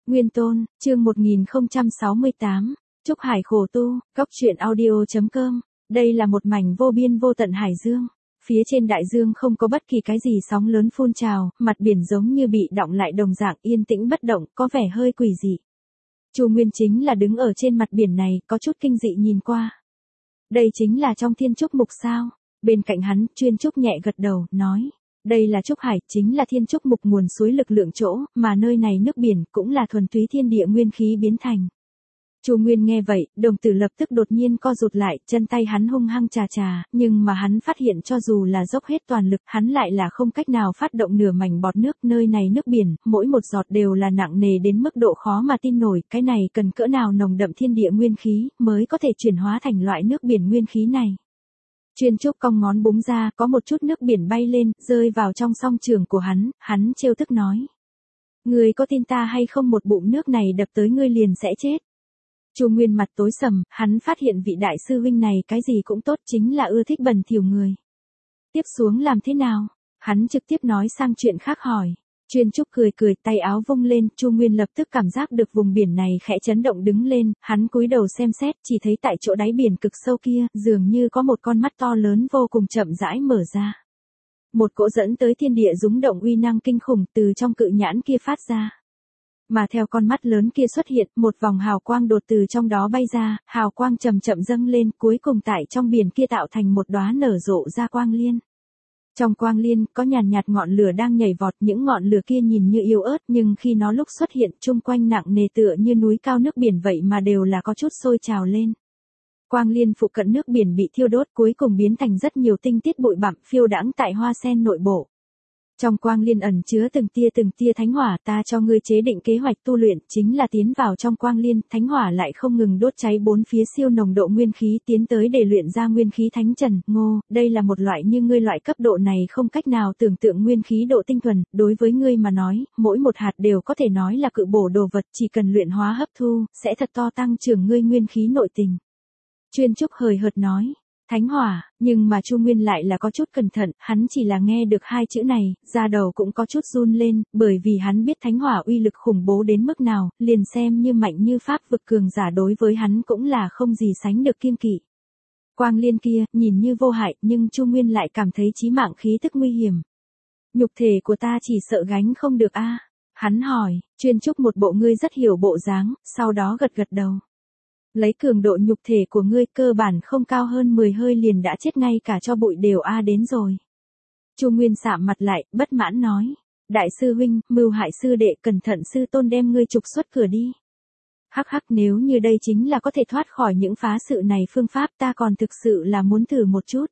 Nguyên Tôn, chương 1068, Trúc Hải khổ tu, góc truyện audio.com. Đây là một mảnh vô biên vô tận hải dương. Phía trên đại dương không có bất kỳ cái gì sóng lớn phun trào, mặt biển giống như bị đọng lại đồng dạng yên tĩnh bất động, có vẻ hơi quỷ dị. Chu Nguyên chính là đứng ở trên mặt biển này, có chút kinh dị nhìn qua. Đây chính là trong Thiên Trúc Mục sao? Bên cạnh hắn, Chuyên Trúc nhẹ gật đầu, nói. Đây là Trúc Hải, chính là Thiên Trúc Mục nguồn suối lực lượng chỗ, mà nơi này nước biển cũng là thuần túy thiên địa nguyên khí biến thành. Chu Nguyên nghe vậy, đồng tử lập tức đột nhiên co rụt lại, chân tay hắn hung hăng chà, nhưng mà hắn phát hiện cho dù là dốc hết toàn lực, hắn lại là không cách nào phát động nửa mảnh bọt nước. Nơi này nước biển, mỗi một giọt đều là nặng nề đến mức độ khó mà tin nổi, cái này cần cỡ nào nồng đậm thiên địa nguyên khí, mới có thể chuyển hóa thành loại nước biển nguyên khí này. Chuyên Trúc cong ngón búng ra, có một chút nước biển bay lên, rơi vào trong song trường của hắn trêu tức nói. Ngươi có tin ta hay không, một bụng nước này đập tới ngươi liền sẽ chết. Chu Nguyên mặt tối sầm, hắn phát hiện vị đại sư huynh này cái gì cũng tốt, chính là ưa thích bẩn thỉu người. Tiếp xuống làm thế nào? Hắn trực tiếp nói sang chuyện khác hỏi. Chuyên Trúc cười, tay áo vung lên, Chu Nguyên lập tức cảm giác được vùng biển này khẽ chấn động đứng lên, hắn cúi đầu xem xét, chỉ thấy tại chỗ đáy biển cực sâu kia, dường như có một con mắt to lớn vô cùng chậm rãi mở ra. Một cỗ dẫn tới thiên địa rúng động uy năng kinh khủng từ trong cự nhãn kia phát ra. Mà theo con mắt lớn kia xuất hiện, một vòng hào quang đột từ trong đó bay ra, hào quang chậm chậm dâng lên, cuối cùng tại trong biển kia tạo thành một đóa nở rộ ra quang liên. Trong quang liên, có nhàn nhạt ngọn lửa đang nhảy vọt, những ngọn lửa kia nhìn như yếu ớt, nhưng khi nó lúc xuất hiện, chung quanh nặng nề tựa như núi cao nước biển vậy mà đều là có chút sôi trào lên. Quang liên phụ cận nước biển bị thiêu đốt, cuối cùng biến thành rất nhiều tinh tiết bụi bặm phiêu đãng tại hoa sen nội bộ. Trong quang liên ẩn chứa từng tia thánh hỏa, ta cho ngươi chế định kế hoạch tu luyện, chính là tiến vào trong quang liên, thánh hỏa lại không ngừng đốt cháy bốn phía siêu nồng độ nguyên khí tiến tới để luyện ra nguyên khí thánh trần. Ngô, đây là một loại như ngươi loại cấp độ này không cách nào tưởng tượng nguyên khí độ tinh thuần, đối với ngươi mà nói, mỗi một hạt đều có thể nói là cự bổ đồ vật, chỉ cần luyện hóa hấp thu, sẽ thật to tăng trưởng ngươi nguyên khí nội tình. Chuyên Trúc hời hợt nói. Thánh hỏa, nhưng mà Chu Nguyên lại là có chút cẩn thận, hắn chỉ là nghe được hai chữ này, da đầu cũng có chút run lên, bởi vì hắn biết thánh hỏa uy lực khủng bố đến mức nào, liền xem như mạnh như pháp vực cường giả đối với hắn cũng là không gì sánh được kiêng kỵ. Quang liên kia, nhìn như vô hại, nhưng Chu Nguyên lại cảm thấy chí mạng khí tức nguy hiểm. Nhục thể của ta chỉ sợ gánh không được a. Hắn hỏi, Chuyên Trúc một bộ ngươi rất hiểu bộ dáng, sau đó gật đầu. Lấy cường độ nhục thể của ngươi cơ bản không cao hơn 10 hơi liền đã chết, ngay cả cho bụi đều đến rồi. Chu Nguyên sạm mặt lại, bất mãn nói. Đại sư huynh, mưu hại sư đệ, cẩn thận sư tôn đem ngươi trục xuất cửa đi. Hắc, nếu như đây chính là có thể thoát khỏi những phá sự này phương pháp, ta còn thực sự là muốn thử một chút.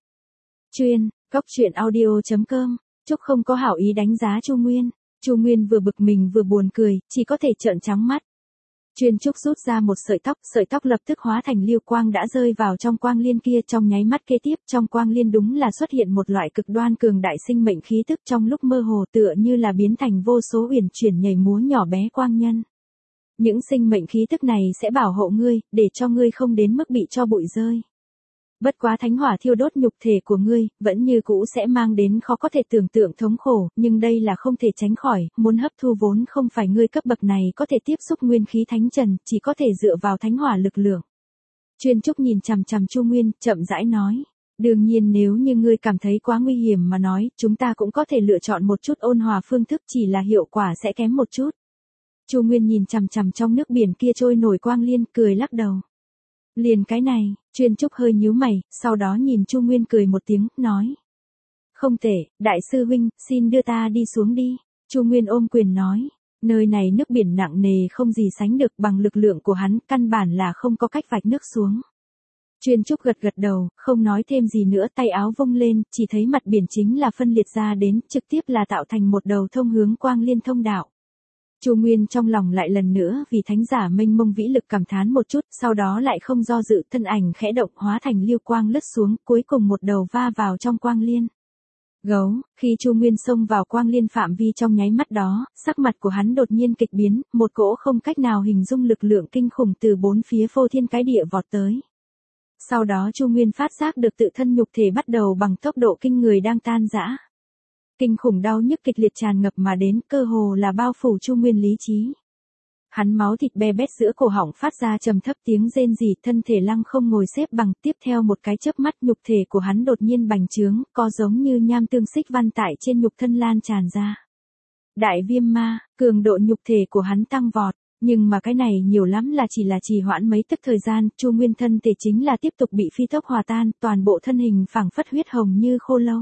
Góc truyện audio.com. Trúc không có hảo ý đánh giá Chu Nguyên. Chu Nguyên vừa bực mình vừa buồn cười, chỉ có thể trợn trắng mắt. Chuyên Trúc rút ra một sợi tóc lập tức hóa thành lưu quang đã rơi vào trong quang liên kia, trong nháy mắt kế tiếp trong quang liên đúng là xuất hiện một loại cực đoan cường đại sinh mệnh khí tức, trong lúc mơ hồ tựa như là biến thành vô số uyển chuyển nhảy múa nhỏ bé quang nhân. Những sinh mệnh khí tức này sẽ bảo hộ ngươi, để cho ngươi không đến mức bị cho bụi rơi. Bất quá thánh hỏa thiêu đốt nhục thể của ngươi, vẫn như cũ sẽ mang đến khó có thể tưởng tượng thống khổ, nhưng đây là không thể tránh khỏi, muốn hấp thu vốn không phải ngươi cấp bậc này có thể tiếp xúc nguyên khí thánh trần, chỉ có thể dựa vào thánh hỏa lực lượng. Chuyên Trúc nhìn chằm Chu Nguyên, chậm rãi nói. Đương nhiên nếu như ngươi cảm thấy quá nguy hiểm mà nói, chúng ta cũng có thể lựa chọn một chút ôn hòa phương thức, chỉ là hiệu quả sẽ kém một chút. Chu Nguyên nhìn chằm trong nước biển kia trôi nổi quang liên, cười lắc đầu. Liền cái này, Chuyên Trúc hơi nhíu mày, sau đó nhìn Chu Nguyên cười một tiếng, nói. Không tệ, đại sư huynh, xin đưa ta đi xuống đi. Chu Nguyên ôm quyền nói. Nơi này nước biển nặng nề không gì sánh được, bằng lực lượng của hắn, căn bản là không có cách vạch nước xuống. Chuyên Trúc gật đầu, không nói thêm gì nữa, tay áo vung lên, chỉ thấy mặt biển chính là phân liệt ra đến, trực tiếp là tạo thành một đầu thông hướng quang liên thông đạo. Chu Nguyên trong lòng lại lần nữa vì thánh giả mênh mông vĩ lực cảm thán một chút, sau đó lại không do dự, thân ảnh khẽ động hóa thành lưu quang lướt xuống, cuối cùng một đầu va vào trong quang liên. Gấu, khi Chu Nguyên xông vào quang liên phạm vi trong nháy mắt đó, sắc mặt của hắn đột nhiên kịch biến, một cỗ không cách nào hình dung lực lượng kinh khủng từ bốn phía phô thiên cái địa vọt tới. Sau đó Chu Nguyên phát giác được tự thân nhục thể bắt đầu bằng tốc độ kinh người đang tan rã. Kinh khủng đau nhức kịch liệt tràn ngập mà đến, cơ hồ là bao phủ Chu Nguyên lý trí. Hắn máu thịt be bét giữa cổ họng phát ra trầm thấp tiếng rên rỉ, thân thể lăng không ngồi xếp bằng, tiếp theo một cái chớp mắt nhục thể của hắn đột nhiên bành trướng, có giống như nham tương xích văn tại trên nhục thân lan tràn ra. Đại viêm ma, cường độ nhục thể của hắn tăng vọt, nhưng mà cái này nhiều lắm là chỉ trì hoãn mấy tức thời gian, Chu Nguyên thân thể chính là tiếp tục bị phi tốc hòa tan, toàn bộ thân hình phảng phất huyết hồng như khô lâu.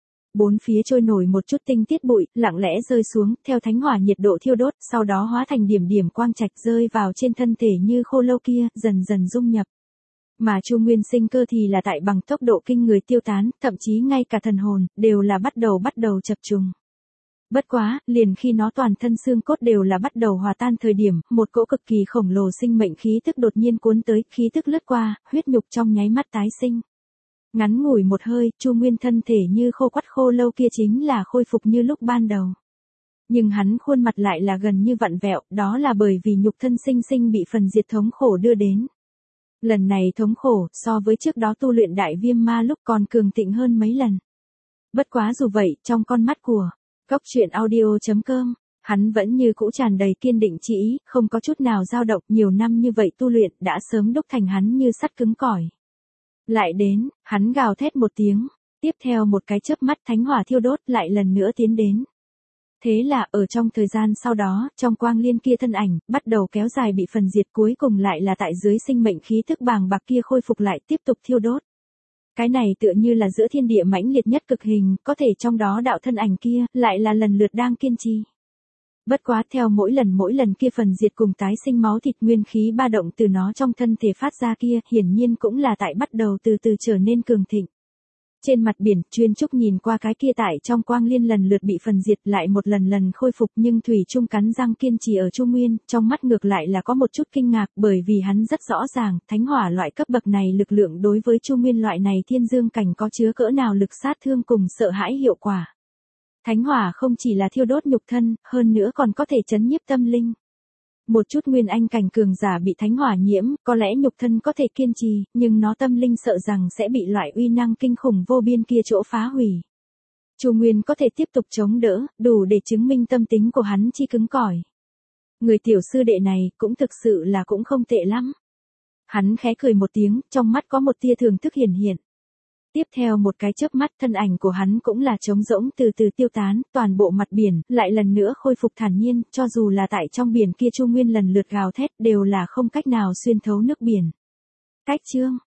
Bốn phía trôi nổi một chút tinh tiết bụi, lặng lẽ rơi xuống, theo thánh hỏa nhiệt độ thiêu đốt, sau đó hóa thành điểm điểm quang trạch rơi vào trên thân thể như khô lâu kia, dần dần dung nhập. Mà Chu Nguyên sinh cơ thì là tại bằng tốc độ kinh người tiêu tán, thậm chí ngay cả thần hồn, đều là bắt đầu chập trùng. Bất quá, liền khi nó toàn thân xương cốt đều là bắt đầu hòa tan thời điểm, một cỗ cực kỳ khổng lồ sinh mệnh khí tức đột nhiên cuốn tới, khí tức lướt qua, huyết nhục trong nháy mắt tái sinh. Ngắn ngủi một hơi, Chu Nguyên thân thể như khô quắt khô lâu kia chính là khôi phục như lúc ban đầu. Nhưng hắn khuôn mặt lại là gần như vặn vẹo, đó là bởi vì nhục thân sinh sinh bị phần diệt thống khổ đưa đến. Lần này thống khổ, so với trước đó tu luyện đại viêm ma lúc còn cường thịnh hơn mấy lần. Bất quá dù vậy, trong con mắt của Cốc Truyện Audio.com, hắn vẫn như cũ tràn đầy kiên định chí ý, không có chút nào dao động, nhiều năm như vậy tu luyện đã sớm đúc thành hắn như sắt cứng cỏi. Lại đến, hắn gào thét một tiếng, tiếp theo một cái chớp mắt thánh hỏa thiêu đốt lại lần nữa tiến đến. Thế là ở trong thời gian sau đó, trong quang liên kia thân ảnh, bắt đầu kéo dài bị phần diệt, cuối cùng lại là tại dưới sinh mệnh khí thức bàng bạc kia khôi phục lại tiếp tục thiêu đốt. Cái này tựa như là giữa thiên địa mãnh liệt nhất cực hình, có thể trong đó đạo thân ảnh kia, lại là lần lượt đang kiên trì. Bất quá theo mỗi lần kia phần diệt cùng tái sinh máu thịt nguyên khí ba động từ nó trong thân thể phát ra kia, hiển nhiên cũng là tại bắt đầu từ từ trở nên cường thịnh. Trên mặt biển, Chuyên Trúc nhìn qua cái kia tại trong quang liên lần lượt bị phần diệt lại một lần khôi phục, nhưng thủy chung cắn răng kiên trì ở Chu Nguyên, trong mắt ngược lại là có một chút kinh ngạc, bởi vì hắn rất rõ ràng, thánh hỏa loại cấp bậc này lực lượng đối với Chu Nguyên loại này thiên dương cảnh có chứa cỡ nào lực sát thương cùng sợ hãi hiệu quả. Thánh hỏa không chỉ là thiêu đốt nhục thân, hơn nữa còn có thể chấn nhiếp tâm linh. Một chút nguyên anh cảnh cường giả bị thánh hỏa nhiễm, có lẽ nhục thân có thể kiên trì, nhưng nó tâm linh sợ rằng sẽ bị loại uy năng kinh khủng vô biên kia chỗ phá hủy. Chu Nguyên có thể tiếp tục chống đỡ, đủ để chứng minh tâm tính của hắn chi cứng cỏi. Người tiểu sư đệ này cũng thực sự là cũng không tệ lắm. Hắn khẽ cười một tiếng, trong mắt có một tia thưởng thức hiển hiện. Tiếp theo một cái chớp mắt, thân ảnh của hắn cũng là trống rỗng từ từ tiêu tán, toàn bộ mặt biển lại lần nữa khôi phục thản nhiên, cho dù là tại trong biển kia Chu Nguyên lần lượt gào thét đều là không cách nào xuyên thấu nước biển. Cách chương